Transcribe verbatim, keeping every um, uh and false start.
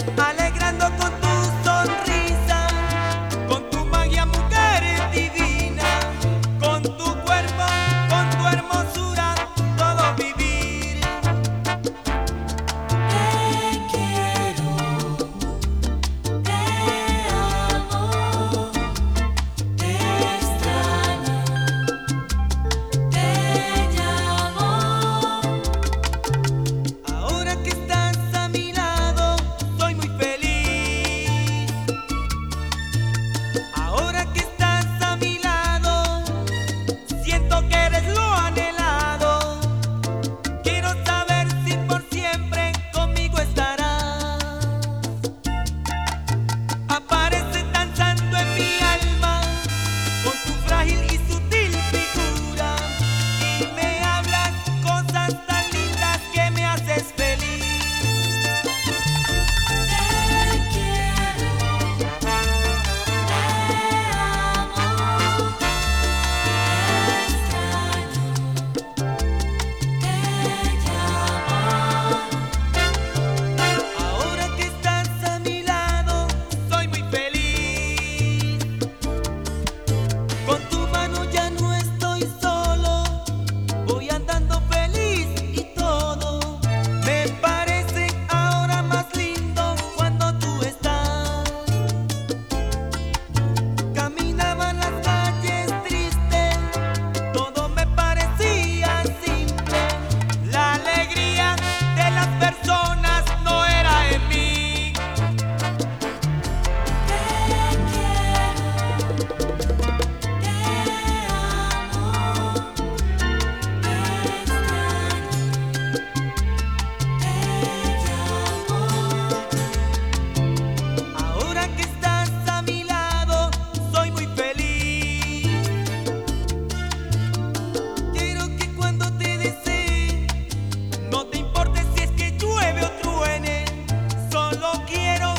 alegrando con tu sonrisa, con tu magia, mujer divina, con tu cuerpo, con tu hermosura, todo vivir. Te quiero, te amo, te extraño, te llamo. Ahora que estás a mi lado, soy muy feliz. Ahora que estás a mi lado, siento que eres lo anhelado. Quiero saber si por siempre conmigo estarás. Apareces danzando en mi alma con tu frágil y sutil figura, y me hablas cosas tan lindas que me haces feliz. Te quiero, te amo, te extraño, te llamo. Ahora que estás a mi lado, soy muy feliz. Con tu mano ya no estoy solo, voy andando feliz y todo me parece ahora más lindo cuando tú estás. Caminaba en las calles triste, todo me parecía simple. La alegría de las personas no era en mí. Te quiero, te amo, te extraño, te llamo. Ahora que estás a mi lado, soy muy feliz. Quiero que cuando te desee, no te importe si es que llueve o truene. Solo quiero